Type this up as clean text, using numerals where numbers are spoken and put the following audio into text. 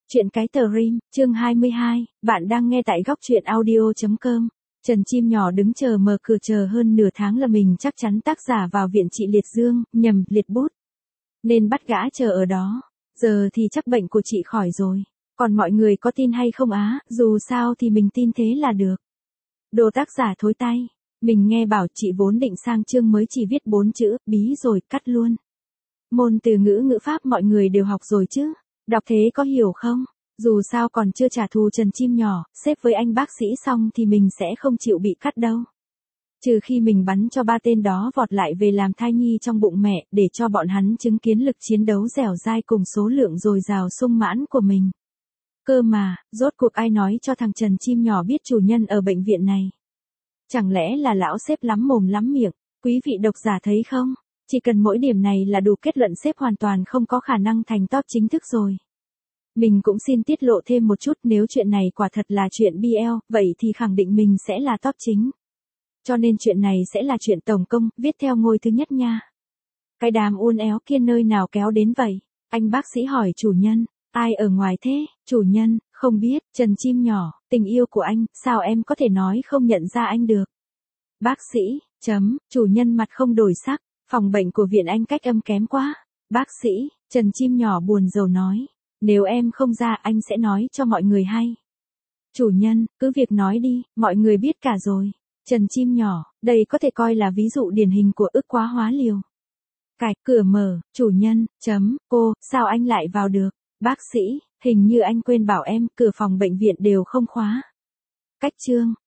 Chuyện cái tờ rim, chương 22, bạn đang nghe tại góc truyện audio.com. Trần Chim Nhỏ đứng chờ mở cửa chờ hơn nửa tháng là mình chắc chắn tác giả vào viện trị liệt dương, nhầm, liệt bút. Nên bắt gã chờ ở đó. Giờ thì chắc bệnh của chị khỏi rồi. Còn mọi người có tin hay không á, dù sao thì mình tin thế là được. Đồ tác giả thối tay. Mình nghe bảo chị vốn định sang chương mới chỉ viết 4 chữ, bí rồi, cắt luôn. Môn từ ngữ pháp mọi người đều học rồi chứ. Đọc thế có hiểu không? Dù sao còn chưa trả thù Trần Chim Nhỏ, xếp với anh bác sĩ xong thì mình sẽ không chịu bị cắt đâu. Trừ khi mình bắn cho 3 tên đó vọt lại về làm thai nhi trong bụng mẹ, để cho bọn hắn chứng kiến lực chiến đấu dẻo dai cùng số lượng dồi dào sung mãn của mình. Cơ mà, rốt cuộc ai nói cho thằng Trần Chim Nhỏ biết chủ nhân ở bệnh viện này? Chẳng lẽ là lão xếp lắm mồm lắm miệng? Quý vị độc giả thấy không? Chỉ cần mỗi điểm này là đủ kết luận xếp hoàn toàn không có khả năng thành top chính thức rồi. Mình cũng xin tiết lộ thêm một chút, nếu chuyện này quả thật là chuyện BL, vậy thì khẳng định mình sẽ là top chính. Cho nên chuyện này sẽ là chuyện tổng công, viết theo ngôi thứ nhất nha. Cái đám uốn éo kia nơi nào kéo đến vậy? Anh bác sĩ hỏi chủ nhân, ai ở ngoài thế? Chủ nhân, không biết, Trần Chim Nhỏ, tình yêu của anh, sao em có thể nói không nhận ra anh được? Bác sĩ, chủ nhân mặt không đổi sắc. Phòng bệnh của viện anh cách âm kém quá. Bác sĩ, Trần Chim Nhỏ buồn rầu nói. Nếu em không ra anh sẽ nói cho mọi người hay. Chủ nhân, cứ việc nói đi, mọi người biết cả rồi. Trần Chim Nhỏ, đây có thể coi là ví dụ điển hình của ức quá hóa liều. Cạch, cửa mở, chủ nhân, cô, sao anh lại vào được? Bác sĩ, hình như anh quên bảo em, cửa phòng bệnh viện đều không khóa. Cách chương,